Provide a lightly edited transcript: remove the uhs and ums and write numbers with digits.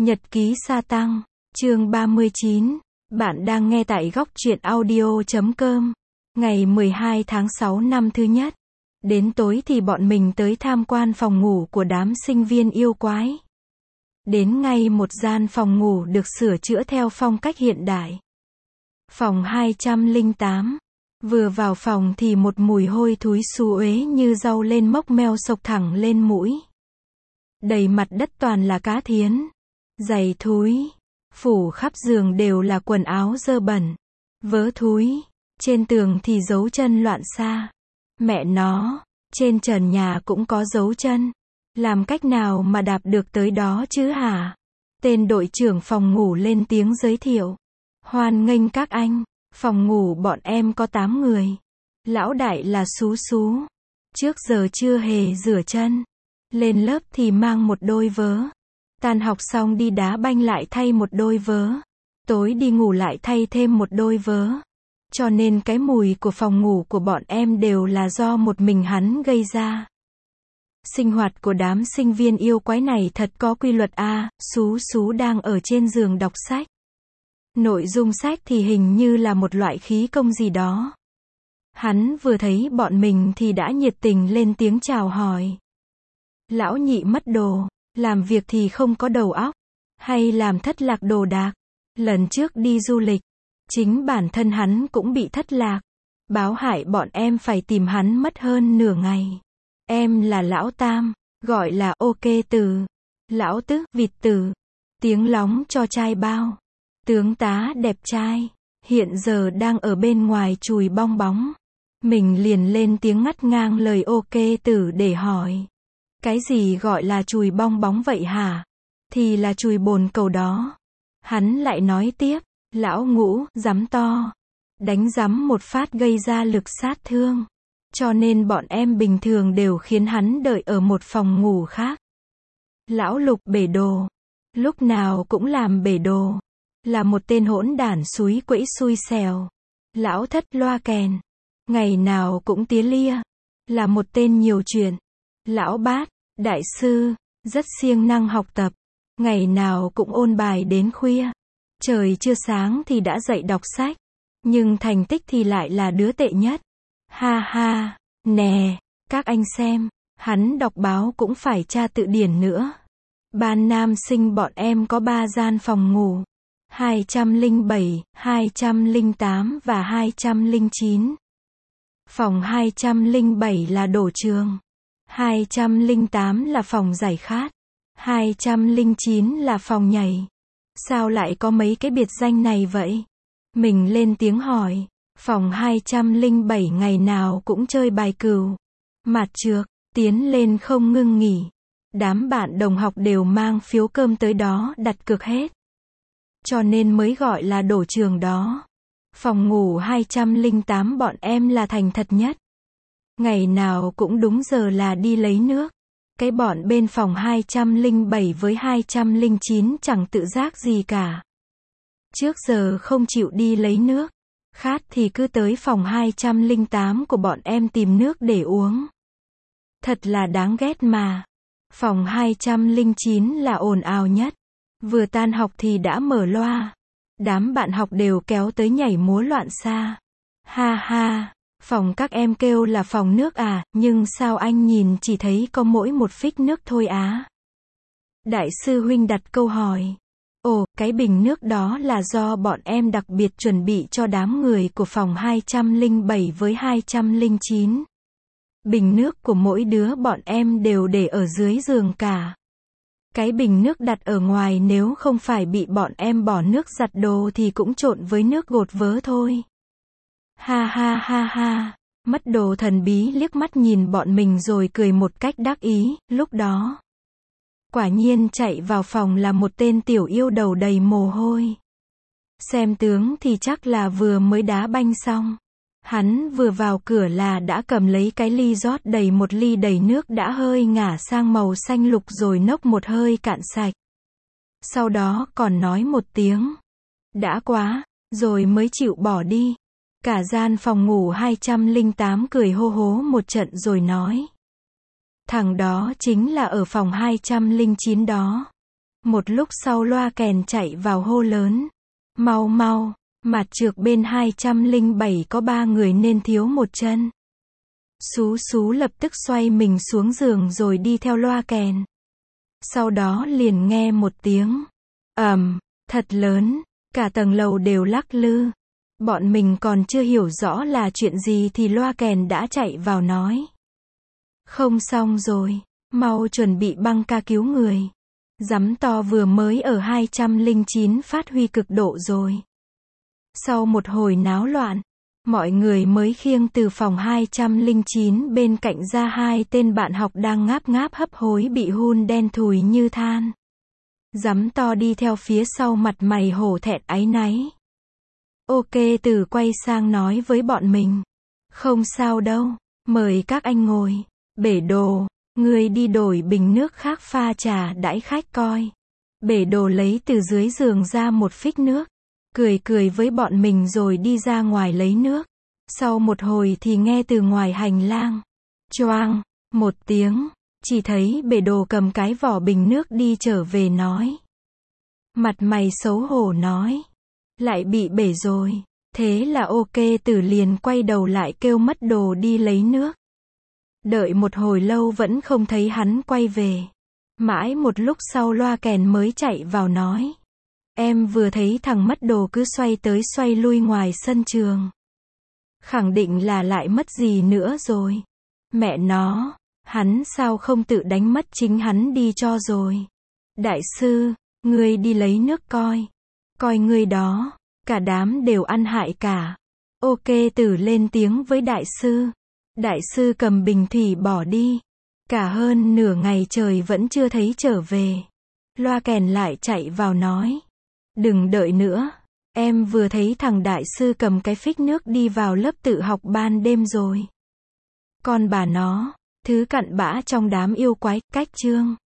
Nhật ký sa tăng, chương 39. Bạn đang nghe tại góc truyện audio.com. Ngày 12 tháng 6 năm thứ nhất. Đến tối thì bọn mình tới tham quan phòng ngủ của đám sinh viên yêu quái. Đến ngay một gian phòng ngủ được sửa chữa theo phong cách hiện đại. Phòng 208. Vừa vào phòng thì một mùi hôi thối xú uế như rau lên mốc meo xộc thẳng lên mũi. Đầy mặt đất toàn là cá thiến, giày thúi, phủ khắp giường đều là quần áo dơ bẩn, vớ thúi, trên tường thì dấu chân loạn xa. Mẹ nó, trên trần nhà cũng có dấu chân, làm cách nào mà đạp được tới đó chứ hả? Tên đội trưởng phòng ngủ lên tiếng giới thiệu. Hoan nghênh các anh, phòng ngủ bọn em có 8 người. Lão đại là Sú Sú, trước giờ chưa hề rửa chân. Lên lớp thì mang một đôi vớ. Tan học xong đi đá banh lại thay một đôi vớ. Tối đi ngủ lại thay thêm một đôi vớ. Cho nên cái mùi của phòng ngủ của bọn em đều là do một mình hắn gây ra. Sinh hoạt của đám sinh viên yêu quái này thật có quy luật a. Sú Sú đang ở trên giường đọc sách. Nội dung sách thì hình như là một loại khí công gì đó. Hắn vừa thấy bọn mình thì đã nhiệt tình lên tiếng chào hỏi. Lão nhị mất đồ, làm việc thì không có đầu óc, hay làm thất lạc đồ đạc. Lần trước đi du lịch, chính bản thân hắn cũng bị thất lạc. Báo hại bọn em phải tìm hắn mất hơn nửa ngày. Em là lão tam, gọi là ok từ. Lão tứ, vịt tử. Tiếng lóng cho trai bao. Tướng tá đẹp trai, hiện giờ đang ở bên ngoài chùi bong bóng. Mình liền lên tiếng ngắt ngang lời ok tử để hỏi. Cái gì gọi là chùi bong bóng vậy hả? Thì là chùi bồn cầu đó. Hắn lại nói tiếp, lão ngũ, dám to. Đánh dám một phát gây ra lực sát thương. Cho nên bọn em bình thường đều khiến hắn đợi ở một phòng ngủ khác. Lão lục bể đồ. Lúc nào cũng làm bể đồ. Là một tên hỗn đản xúi quẫy xui xẻo. Lão thất loa kèn. Ngày nào cũng tía lia. Là một tên nhiều chuyện. Lão bát, đại sư, rất siêng năng học tập. Ngày nào cũng ôn bài đến khuya. Trời chưa sáng thì đã dậy đọc sách. Nhưng thành tích thì lại là đứa tệ nhất. Ha ha, nè, các anh xem, hắn đọc báo cũng phải tra tự điển nữa. Ban nam sinh bọn em có 3 gian phòng ngủ. 207, 208 và 209. Phòng 207 là đổ trường. 208 là phòng giải khát. 209 là phòng nhảy. Sao lại có mấy cái biệt danh này vậy? Mình lên tiếng hỏi. Phòng 207 ngày nào cũng chơi bài cừu. Mạt trược, tiến lên không ngưng nghỉ. Đám bạn đồng học đều mang phiếu cơm tới đó đặt cược hết. Cho nên mới gọi là đổ trường đó. Phòng ngủ 208 bọn em là thành thật nhất. Ngày nào cũng đúng giờ là đi lấy nước. Cái bọn bên phòng 207 với 209 chẳng tự giác gì cả. Trước giờ không chịu đi lấy nước. Khát thì cứ tới phòng 208 của bọn em tìm nước để uống. Thật là đáng ghét mà. Phòng 209 là ồn ào nhất. Vừa tan học thì đã mở loa. Đám bạn học đều kéo tới nhảy múa loạn xa. Ha ha, phòng các em kêu là phòng nước à, nhưng sao anh nhìn chỉ thấy có mỗi một phích nước thôi á? Đại sư huynh đặt câu hỏi. Ồ, cái bình nước đó là do bọn em đặc biệt chuẩn bị cho đám người của phòng 207 với 209. Bình nước của mỗi đứa bọn em đều để ở dưới giường cả. Cái bình nước đặt ở ngoài nếu không phải bị bọn em bỏ nước giặt đồ thì cũng trộn với nước gột vớ thôi. Ha ha ha ha, mất đồ thần bí liếc mắt nhìn bọn mình rồi cười một cách đắc ý, lúc đó. Quả nhiên chạy vào phòng là một tên tiểu yêu đầu đầy mồ hôi. Xem tướng thì chắc là vừa mới đá banh xong. Hắn vừa vào cửa là đã cầm lấy cái ly rót đầy một ly đầy nước đã hơi ngả sang màu xanh lục rồi nốc một hơi cạn sạch. Sau đó còn nói một tiếng. Đã quá, rồi mới chịu bỏ đi. Cả gian phòng ngủ 208 cười hô hố một trận rồi nói. Thằng đó chính là ở phòng 209 đó. Một lúc sau loa kèn chạy vào hô lớn. Mau mau, mặt trược bên 207 có 3 người nên thiếu một chân. Sú sú lập tức xoay mình xuống giường rồi đi theo loa kèn. Sau đó liền nghe một tiếng thật lớn, cả tầng lầu đều lắc lư. Bọn mình còn chưa hiểu rõ là chuyện gì thì loa kèn đã chạy vào nói. Không xong rồi, mau chuẩn bị băng ca cứu người. Giắm to vừa mới ở 209 phát huy cực độ rồi. Sau một hồi náo loạn, mọi người mới khiêng từ phòng 209 bên cạnh ra 2 tên bạn học đang ngáp ngáp hấp hối bị hun đen thùi như than. Giắm to đi theo phía sau mặt mày hổ thẹn áy náy. Ok Tử quay sang nói với bọn mình. Không sao đâu, mời các anh ngồi. Bể đồ, ngươi đi đổi bình nước khác pha trà đãi khách coi. Bể đồ lấy từ dưới giường ra một phích nước. Cười cười với bọn mình rồi đi ra ngoài lấy nước. Sau một hồi thì nghe từ ngoài hành lang. Choang, một tiếng, chỉ thấy bể đồ cầm cái vỏ bình nước đi trở về nói. Mặt mày xấu hổ nói. Lại bị bể rồi. Thế là ok Tử liền quay đầu lại kêu mất đồ đi lấy nước. Đợi một hồi lâu vẫn không thấy hắn quay về. Mãi một lúc sau loa kèn mới chạy vào nói. Em vừa thấy thằng mất đồ cứ xoay tới xoay lui ngoài sân trường. Khẳng định là lại mất gì nữa rồi. Mẹ nó, hắn sao không tự đánh mất chính hắn đi cho rồi. Đại sư, ngươi đi lấy nước coi. Coi ngươi đó, cả đám đều ăn hại cả. Ok Tử lên tiếng với đại sư. Đại sư cầm bình thủy bỏ đi. Cả hơn nửa ngày trời vẫn chưa thấy trở về. Loa kèn lại chạy vào nói. Đừng đợi nữa. Em vừa thấy thằng đại sư cầm cái phích nước đi vào lớp tự học ban đêm rồi. Con bà nó, thứ cặn bã trong đám yêu quái, cách chương.